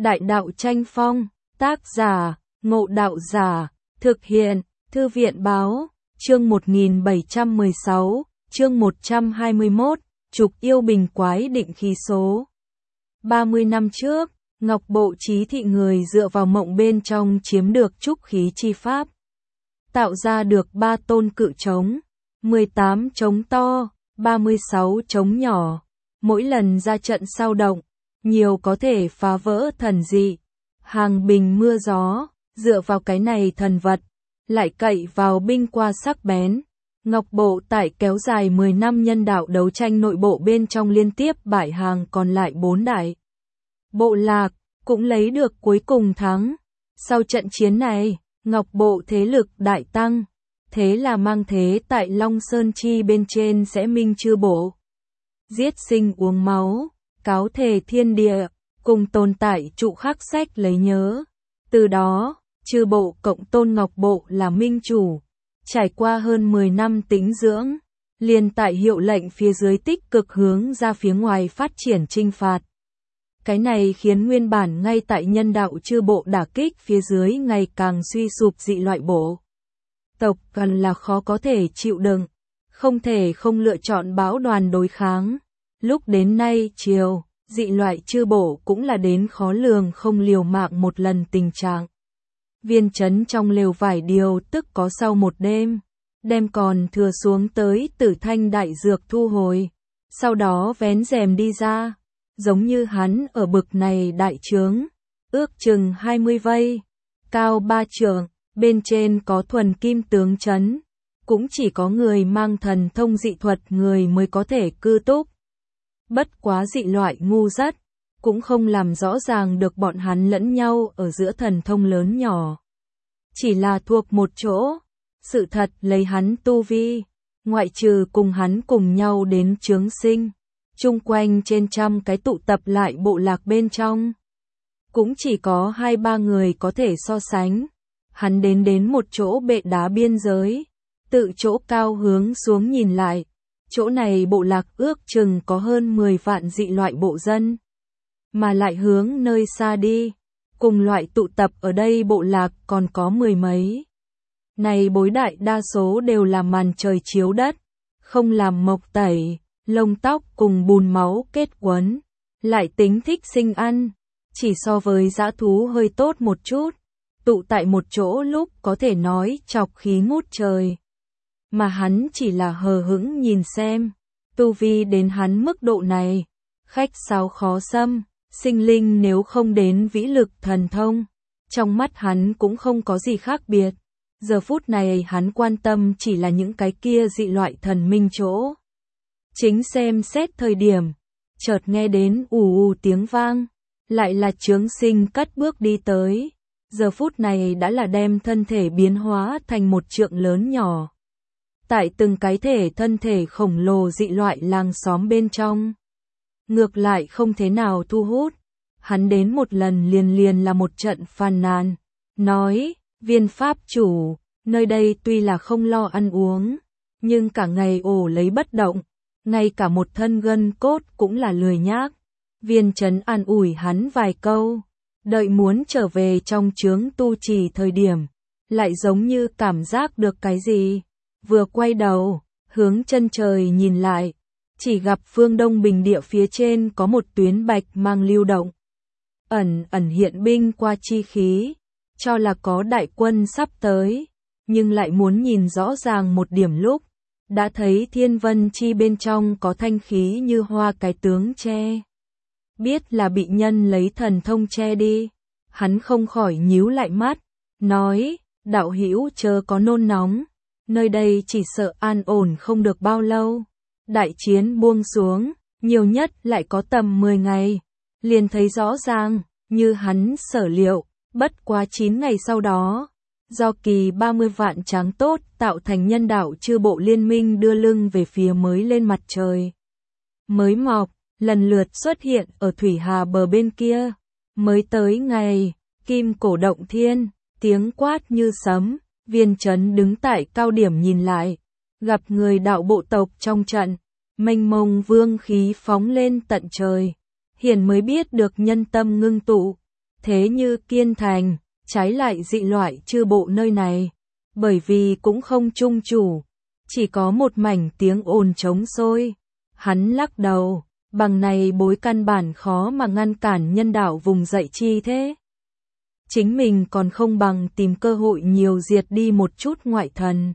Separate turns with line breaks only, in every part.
Đại đạo tranh phong, tác giả, Ngộ Đạo Giả, thực hiện, Thư viện Báo, chương 1716, chương 121, Trục yêu bình quái định khí số. 30 năm trước, Ngọc Bộ Chí Thị người dựa vào mộng bên trong chiếm được trúc khí chi pháp. Tạo ra được 3 tôn cự trống, 18 trống to, 36 trống nhỏ. Mỗi lần ra trận sao động, nhiều có thể phá vỡ thần dị, hàng bình mưa gió, dựa vào cái này thần vật, lại cậy vào binh qua sắc bén. Ngọc Bộ tại kéo dài 10 năm nhân đạo đấu tranh nội bộ bên trong liên tiếp bại hàng còn lại 4 đại bộ lạc, cũng lấy được cuối cùng thắng. Sau trận chiến này, Ngọc Bộ thế lực đại tăng, thế là mang thế tại Long Sơn Chi bên trên sẽ minh chư bộ. Giết sinh uống máu, cáo thề thiên địa, cùng tồn tại trụ khắc sách lấy nhớ. Từ đó, chư bộ cộng tôn Ngọc Bộ là minh chủ. Trải qua hơn 10 năm tĩnh dưỡng, liền tại hiệu lệnh phía dưới tích cực hướng ra phía ngoài phát triển chinh phạt. Cái này khiến nguyên bản ngay tại nhân đạo chư bộ đả kích phía dưới ngày càng suy sụp dị loại bộ tộc gần là khó có thể chịu đựng, không thể không lựa chọn bão đoàn đối kháng. Lúc đến nay chiều, dị loại chư bộ cũng là đến khó lường không liều mạng một lần tình trạng. Viên trấn trong lều vải điều tức có sau một đêm, đem còn thừa xuống tới Tử Thanh đại dược thu hồi, sau đó vén rèm đi ra, giống như hắn ở bực này đại trướng, ước chừng 20 vây, cao 3 trượng, bên trên có thuần kim tướng trấn, cũng chỉ có người mang thần thông dị thuật người mới có thể cư túc. Bất quá dị loại ngu dốt, cũng không làm rõ ràng được bọn hắn lẫn nhau ở giữa thần thông lớn nhỏ. Chỉ là thuộc một chỗ, sự thật lấy hắn tu vi, ngoại trừ cùng hắn cùng nhau đến chướng sinh, chung quanh trên trăm cái tụ tập lại bộ lạc bên trong. Cũng chỉ có 2-3 người có thể so sánh. Hắn đến một chỗ bệ đá biên giới, tự chỗ cao hướng xuống nhìn lại. Chỗ này bộ lạc ước chừng có hơn 10 vạn dị loại bộ dân. Mà lại hướng nơi xa đi, cùng loại tụ tập ở đây bộ lạc còn có 10 mấy. Này bối đại đa số đều là màn trời chiếu đất, không làm mộc tẩy, lông tóc cùng bùn máu kết quấn, lại tính thích sinh ăn, chỉ so với dã thú hơi tốt một chút, tụ tại một chỗ lúc có thể nói chọc khí ngút trời. Mà hắn chỉ là hờ hững nhìn xem, tu vi đến hắn mức độ này, khách sáo khó xâm, sinh linh nếu không đến vĩ lực thần thông, trong mắt hắn cũng không có gì khác biệt. Giờ phút này hắn quan tâm chỉ là những cái kia dị loại thần minh chỗ. Chính xem xét thời điểm, chợt nghe đến ù tiếng vang, lại là chướng sinh cất bước đi tới. Giờ phút này đã là đem thân thể biến hóa thành một trượng lớn nhỏ. Tại từng cái thể thân thể khổng lồ dị loại làng xóm bên trong. Ngược lại không thế nào thu hút. Hắn đến một lần liền là một trận phàn nàn. Nói, viên pháp chủ, nơi đây tuy là không lo ăn uống, nhưng cả ngày ổ lấy bất động. Ngay cả một thân gân cốt cũng là lười nhác. Viên trấn an ủi hắn vài câu. Đợi muốn trở về trong chướng tu trì thời điểm. Lại giống như cảm giác được cái gì. Vừa quay đầu, hướng chân trời nhìn lại, chỉ gặp phương đông bình địa phía trên có một tuyến bạch mang lưu động. Ẩn hiện binh qua chi khí, cho là có đại quân sắp tới, nhưng lại muốn nhìn rõ ràng một điểm lúc, đã thấy thiên vân chi bên trong có thanh khí như hoa cái tướng che. Biết là bị nhân lấy thần thông che đi, hắn không khỏi nhíu lại mắt, nói, đạo hữu chớ có nôn nóng. Nơi đây chỉ sợ an ổn không được bao lâu. Đại chiến buông xuống, nhiều nhất lại có tầm 10 ngày. Liền thấy rõ ràng, như hắn sở liệu, bất quá 9 ngày sau đó. Do kỳ 30 vạn tráng tốt tạo thành nhân đạo chư bộ liên minh đưa lưng về phía mới lên mặt trời. Mới mọc, lần lượt xuất hiện ở thủy hà bờ bên kia. Mới tới ngày, kim cổ động thiên, tiếng quát như sấm. Viên trấn đứng tại cao điểm nhìn lại, gặp người đạo bộ tộc trong trận, mênh mông vương khí phóng lên tận trời, hiển mới biết được nhân tâm ngưng tụ, Thế như Kiên Thành, trái lại dị loại chư bộ nơi này, bởi vì cũng không chung chủ, chỉ có một mảnh tiếng ồn trống xôi. Hắn lắc đầu, bằng này bối căn bản khó mà ngăn cản nhân đạo vùng dậy chi thế. Chính mình còn không bằng tìm cơ hội nhiều diệt đi một chút ngoại thần.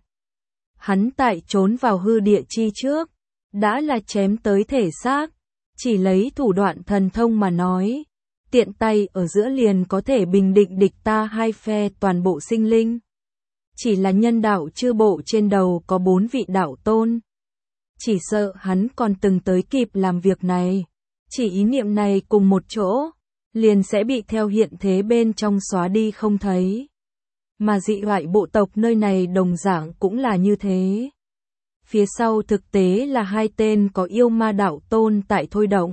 Hắn tại trốn vào hư địa chi trước, đã là chém tới thể xác, chỉ lấy thủ đoạn thần thông mà nói, tiện tay ở giữa liền có thể bình định địch ta hai phe toàn bộ sinh linh. Chỉ là nhân đạo chư bộ trên đầu có 4 vị đạo tôn. Chỉ sợ hắn còn từng tới kịp làm việc này, chỉ ý niệm này cùng một chỗ, liền sẽ bị theo hiện thế bên trong xóa đi không thấy. Mà dị loại bộ tộc nơi này đồng dạng cũng là như thế. Phía sau thực tế là 2 tên có yêu ma đạo tôn tại thôi động.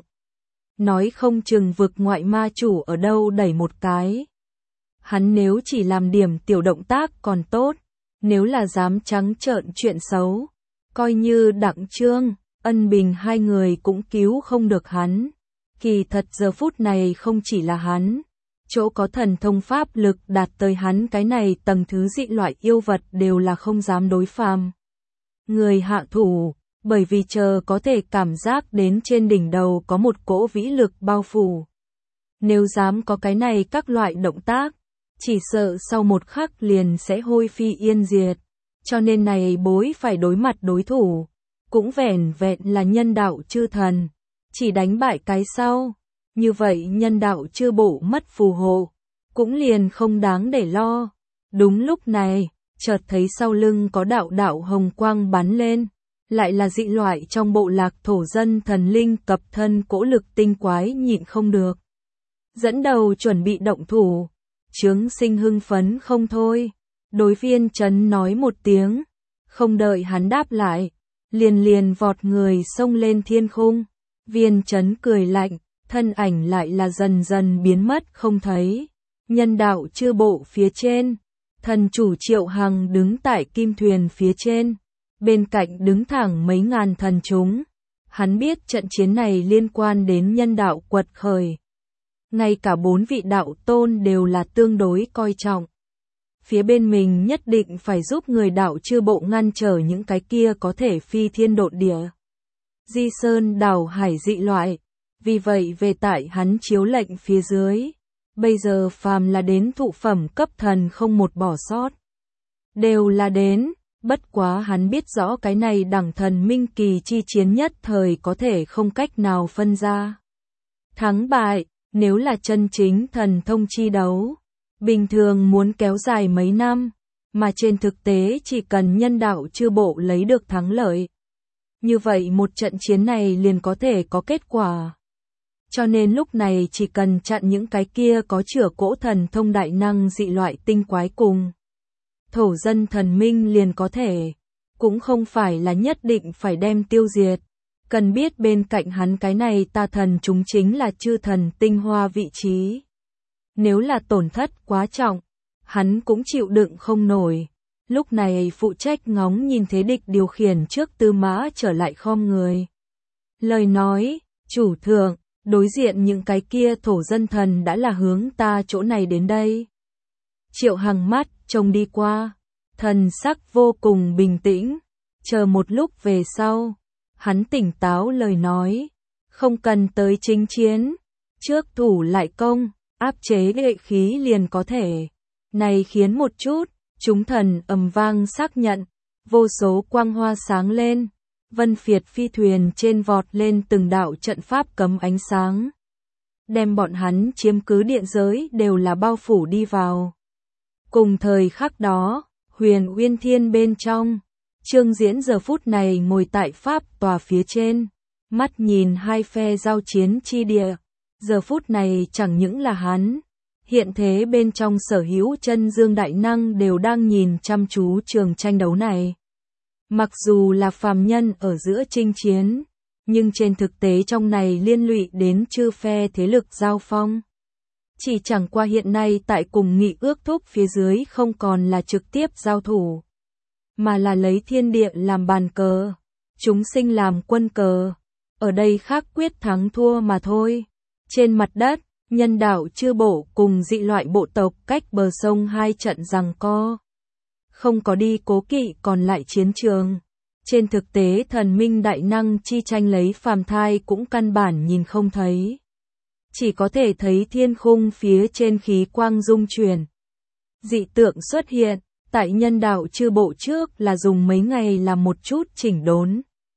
Nói không chừng vực ngoại ma chủ ở đâu đẩy một cái. Hắn nếu chỉ làm điểm tiểu động tác còn tốt, nếu là dám trắng trợn chuyện xấu, coi như Đặng Trương, Ân Bình hai người cũng cứu không được hắn. Kỳ thật giờ phút này không chỉ là hắn, chỗ có thần thông pháp lực đạt tới hắn cái này tầng thứ dị loại yêu vật đều là không dám đối phàm. Người hạ thủ, bởi vì chờ có thể cảm giác đến trên đỉnh đầu có một cỗ vĩ lực bao phủ. Nếu dám có cái này các loại động tác, chỉ sợ sau một khắc liền sẽ hôi phi yên diệt. Cho nên này bối phải đối mặt đối thủ, cũng vẻn vẹn là nhân đạo chư thần, chỉ đánh bại cái sau. Như vậy nhân đạo chư bộ mất phù hộ, cũng liền không đáng để lo. Đúng lúc này, chợt thấy sau lưng có đạo đạo hồng quang bắn lên, lại là dị loại trong bộ lạc thổ dân thần linh cập thân cỗ lực tinh quái nhịn không được. Dẫn đầu chuẩn bị động thủ, Chướng Sinh hưng phấn không thôi, đối Viên Chấn nói một tiếng, không đợi hắn đáp lại, liền vọt người xông lên thiên khung. Viên Chấn cười lạnh, thân ảnh lại là dần dần biến mất không thấy. Nhân đạo chư bộ phía trên, thần chủ Triệu Hằng đứng tại kim thuyền phía trên, bên cạnh đứng thẳng mấy ngàn thần chúng. Hắn biết trận chiến này liên quan đến nhân đạo quật khởi. Ngay cả 4 vị đạo tôn đều là tương đối coi trọng. Phía bên mình nhất định phải giúp người đạo chư bộ ngăn trở những cái kia có thể phi thiên độn địa. Di sơn đảo hải dị loại. Vì vậy về tại hắn chiếu lệnh phía dưới, bây giờ phàm là đến thụ phẩm cấp thần không một bỏ sót. Đều là đến, bất quá hắn biết rõ cái này đẳng thần minh kỳ chi chiến nhất thời có thể không cách nào phân ra. Thắng bại, nếu là chân chính thần thông chi đấu, bình thường muốn kéo dài mấy năm, mà trên thực tế chỉ cần nhân đạo chư bộ lấy được thắng lợi. Như vậy một trận chiến này liền có thể có kết quả. Cho nên lúc này chỉ cần chặn những cái kia có chữa cỗ thần thông đại năng dị loại tinh quái cùng thổ dân thần minh liền có thể, cũng không phải là nhất định phải đem tiêu diệt. Cần biết bên cạnh hắn cái này ta thần chúng chính là chư thần tinh hoa vị trí. Nếu là tổn thất quá trọng, hắn cũng chịu đựng không nổi. Lúc này phụ trách ngóng nhìn thế địch điều khiển trước Tư Mã trở lại khom người. Lời nói, chủ thượng, đối diện những cái kia thổ dân thần đã là hướng ta chỗ này đến đây. Triệu Hằng mắt trông đi qua, thần sắc vô cùng bình tĩnh, chờ một lúc về sau, hắn tỉnh táo lời nói, không cần tới chính chiến, trước thủ lại công, áp chế lệ khí liền có thể. Này khiến một chút, chúng thần ầm vang xác nhận, vô số quang hoa sáng lên. Vân Phiệt phi thuyền trên vọt lên từng đạo trận pháp cấm ánh sáng. Đem bọn hắn chiếm cứ điện giới đều là bao phủ đi vào. Cùng thời khắc đó, Huyền Uyên Thiên bên trong, Trương Diễn giờ phút này ngồi tại pháp tòa phía trên, mắt nhìn hai phe giao chiến chi địa. Giờ phút này chẳng những là hắn, hiện thế bên trong sở hữu chân dương đại năng đều đang nhìn chăm chú trường tranh đấu này. Mặc dù là phàm nhân ở giữa chinh chiến, nhưng trên thực tế trong này liên lụy đến chư phe thế lực giao phong. Chỉ chẳng qua hiện nay tại cùng nghị ước thúc phía dưới không còn là trực tiếp giao thủ, mà là lấy thiên địa làm bàn cờ, chúng sinh làm quân cờ. Ở đây khác quyết thắng thua mà thôi. Trên mặt đất, Nhân đạo chư bộ cùng dị loại bộ tộc cách bờ sông hai trận giằng co. Không có đi cố kỵ còn lại chiến trường. Trên thực tế thần minh đại năng chi tranh lấy phàm thai cũng căn bản nhìn không thấy. Chỉ có thể thấy thiên khung phía trên khí quang dung chuyển. Dị tượng xuất hiện, tại nhân đạo chư bộ trước là dùng mấy ngày làm một chút chỉnh đốn.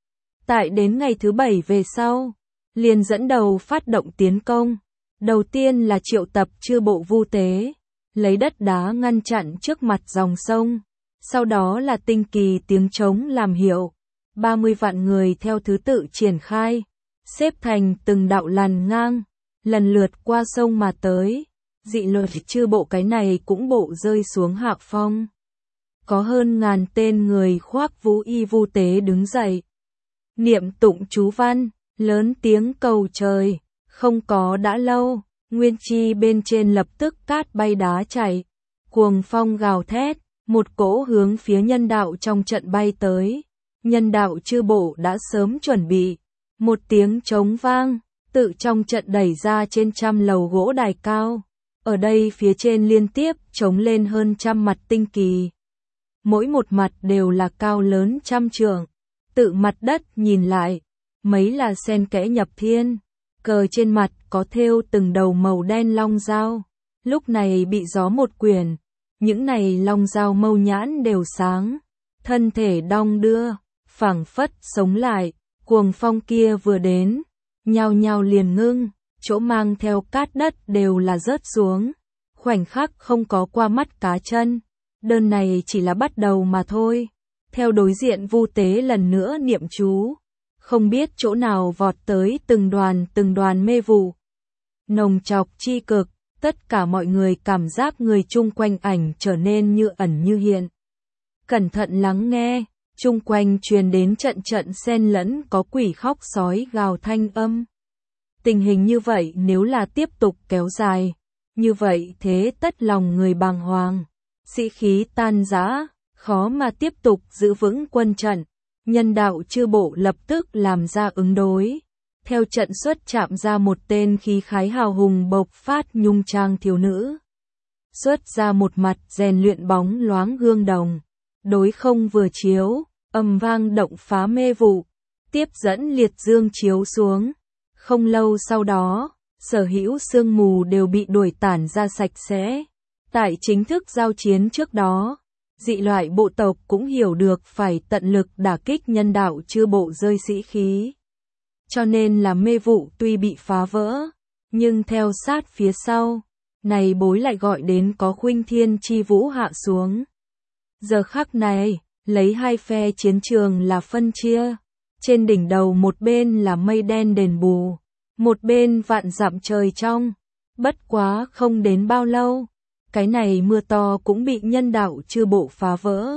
Tại đến ngày thứ 7 về sau, liền dẫn đầu phát động tiến công. Đầu tiên là triệu tập chư bộ vu tế, lấy đất đá ngăn chặn trước mặt dòng sông. Sau đó là tinh kỳ tiếng trống làm hiệu. 30 vạn người theo thứ tự triển khai, xếp thành từng đạo làn ngang, lần lượt qua sông mà tới. Dị loại chư bộ cái này cũng bộ rơi xuống hạ phong. Có hơn ngàn tên người khoác vũ y vu tế đứng dậy. Niệm tụng chú văn, lớn tiếng cầu trời, không có đã lâu, nguyên chi bên trên lập tức cát bay đá chảy, cuồng phong gào thét, một cỗ hướng phía nhân đạo trong trận bay tới. Nhân đạo chư bộ đã sớm chuẩn bị, một tiếng trống vang, tự trong trận đẩy ra trên trăm lầu gỗ đài cao. Ở đây phía trên liên tiếp trống lên hơn trăm mặt tinh kỳ. Mỗi một mặt đều là cao lớn trăm trượng. Tự mặt đất nhìn lại, mấy là sen kẽ nhập thiên. Cờ trên mặt có thêu từng đầu màu đen long dao. Lúc này bị gió một quyển, những này long dao mâu nhãn đều sáng. Thân thể đong đưa, phảng phất sống lại. Cuồng phong kia vừa đến, nhao nhao liền ngưng. Chỗ mang theo cát đất đều là rớt xuống. Khoảnh khắc không có qua mắt cá chân. Đơn này chỉ là bắt đầu mà thôi. Theo đối diện vu tế lần nữa niệm chú. Không biết chỗ nào vọt tới từng đoàn mê vụ. Nồng chọc chi cực, tất cả mọi người cảm giác người chung quanh ảnh trở nên như ẩn như hiện. Cẩn thận lắng nghe, chung quanh truyền đến trận trận xen lẫn có quỷ khóc sói gào thanh âm. Tình hình như vậy nếu là tiếp tục kéo dài, như vậy thế tất lòng người bàng hoàng, sĩ khí tan rã, khó mà tiếp tục giữ vững quân trận. Nhân đạo chư bộ lập tức làm ra ứng đối. Theo trận xuất chạm ra một tên khí khái hào hùng bộc phát nhung trang thiếu nữ. Xuất ra một mặt rèn luyện bóng loáng gương đồng. Đối không vừa chiếu, âm vang động phá mê vụ. Tiếp dẫn liệt dương chiếu xuống. Không lâu sau đó, sở hữu sương mù đều bị đuổi tản ra sạch sẽ. Tại chính thức giao chiến trước đó, dị loại bộ tộc cũng hiểu được phải tận lực đả kích nhân đạo chư bộ rơi sĩ khí. Cho nên là mê vụ tuy bị phá vỡ, nhưng theo sát phía sau, này bối lại gọi đến có khuynh thiên chi vũ hạ xuống. Giờ khắc này, lấy hai phe chiến trường là phân chia. Trên đỉnh đầu một bên là mây đen đền bù, một bên vạn dặm trời trong. Bất quá không đến bao lâu, cái này mưa to cũng bị nhân đạo chư bộ phá vỡ.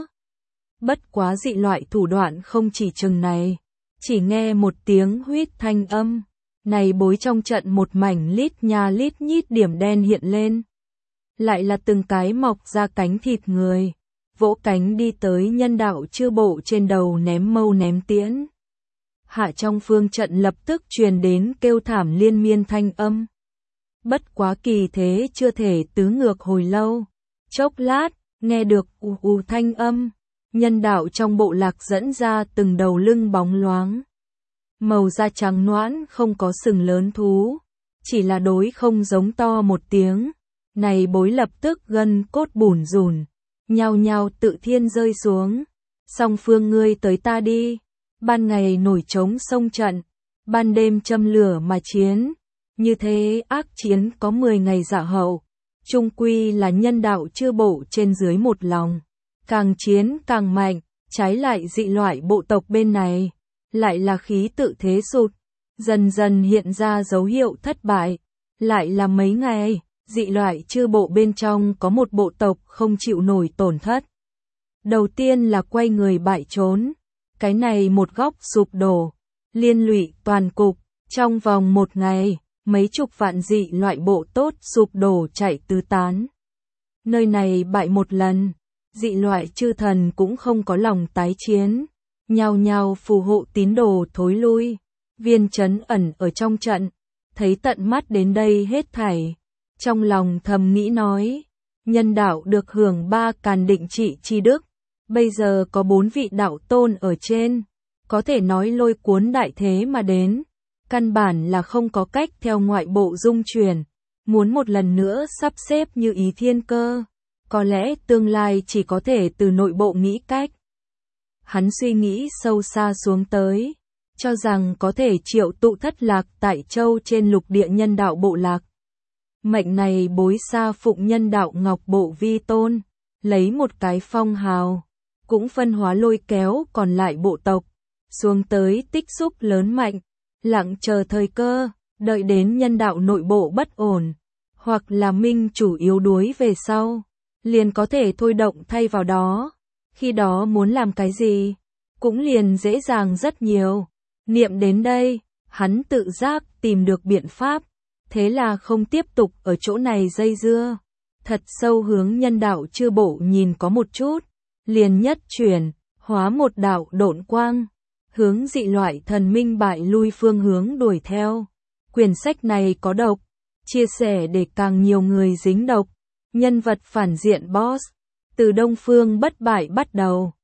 Bất quá dị loại thủ đoạn không chỉ chừng này, chỉ nghe một tiếng huýt thanh âm, này bối trong trận một mảnh lít nha lít nhít điểm đen hiện lên. Lại là từng cái mọc ra cánh thịt người, vỗ cánh đi tới nhân đạo chư bộ trên đầu ném mâu ném tiễn. Hạ trong phương trận lập tức truyền đến kêu thảm liên miên thanh âm. Bất quá kỳ thế chưa thể tứ ngược hồi lâu. Chốc lát, nghe được thanh âm. Nhân đạo trong bộ lạc dẫn ra từng đầu lưng bóng loáng. Màu da trắng noãn không có sừng lớn thú. Chỉ là đối không giống to một tiếng. Này bối lập tức gân cốt bủn rủn. Nhao nhao tự thiên rơi xuống. Song phương ngươi tới ta đi. Ban ngày nổi trống sông trận. Ban đêm châm lửa mà chiến. Như thế ác chiến có 10 ngày dạ hậu. Trung quy là nhân đạo chư bộ trên dưới một lòng. Càng chiến càng mạnh, trái lại dị loại bộ tộc bên này. Lại là khí tự thế sụt. Dần dần hiện ra dấu hiệu thất bại. Lại là mấy ngày, dị loại chư bộ bên trong có một bộ tộc không chịu nổi tổn thất. Đầu tiên là quay người bại trốn. Cái này một góc sụp đổ. Liên lụy toàn cục. Trong vòng một ngày, mấy chục vạn dị loại bộ tốt sụp đổ chạy tứ tán. Nơi này bại một lần, dị loại chư thần cũng không có lòng tái chiến. Nhao nhao phù hộ tín đồ thối lui. Viên trấn ẩn ở trong trận. thấy tận mắt đến đây hết thảy. Trong lòng thầm nghĩ nói, nhân đạo được hưởng 3 càn định trị chi đức, bây giờ có 4 vị đạo tôn ở trên, có thể nói lôi cuốn đại thế mà đến, căn bản là không có cách theo ngoại bộ dung chuyển, muốn một lần nữa sắp xếp như ý thiên cơ, có lẽ tương lai chỉ có thể từ nội bộ nghĩ cách. Hắn suy nghĩ sâu xa xuống tới, cho rằng có thể triệu tụ thất lạc tại châu trên lục địa nhân đạo bộ lạc. Mệnh này bối xa phụng nhân đạo ngọc bộ vi tôn, lấy một cái phong hào, cũng phân hóa lôi kéo còn lại bộ tộc, xuống tới tích xúc lớn mạnh, lặng chờ thời cơ, đợi đến nhân đạo nội bộ bất ổn, hoặc là minh chủ yếu đuối về sau, liền có thể thôi động thay vào đó, khi đó muốn làm cái gì, cũng liền dễ dàng rất nhiều. Niệm đến đây, hắn tự giác tìm được biện pháp, thế là không tiếp tục ở chỗ này dây dưa, thật sâu hướng nhân đạo chư bộ nhìn có một chút, liền nhất chuyển, hóa một đạo độn quang, hướng dị loại thần minh bại lui phương hướng đuổi theo. Quyển sách này có độc, chia sẻ để càng nhiều người dính độc, nhân vật phản diện boss, từ Đông Phương bất bại bắt đầu.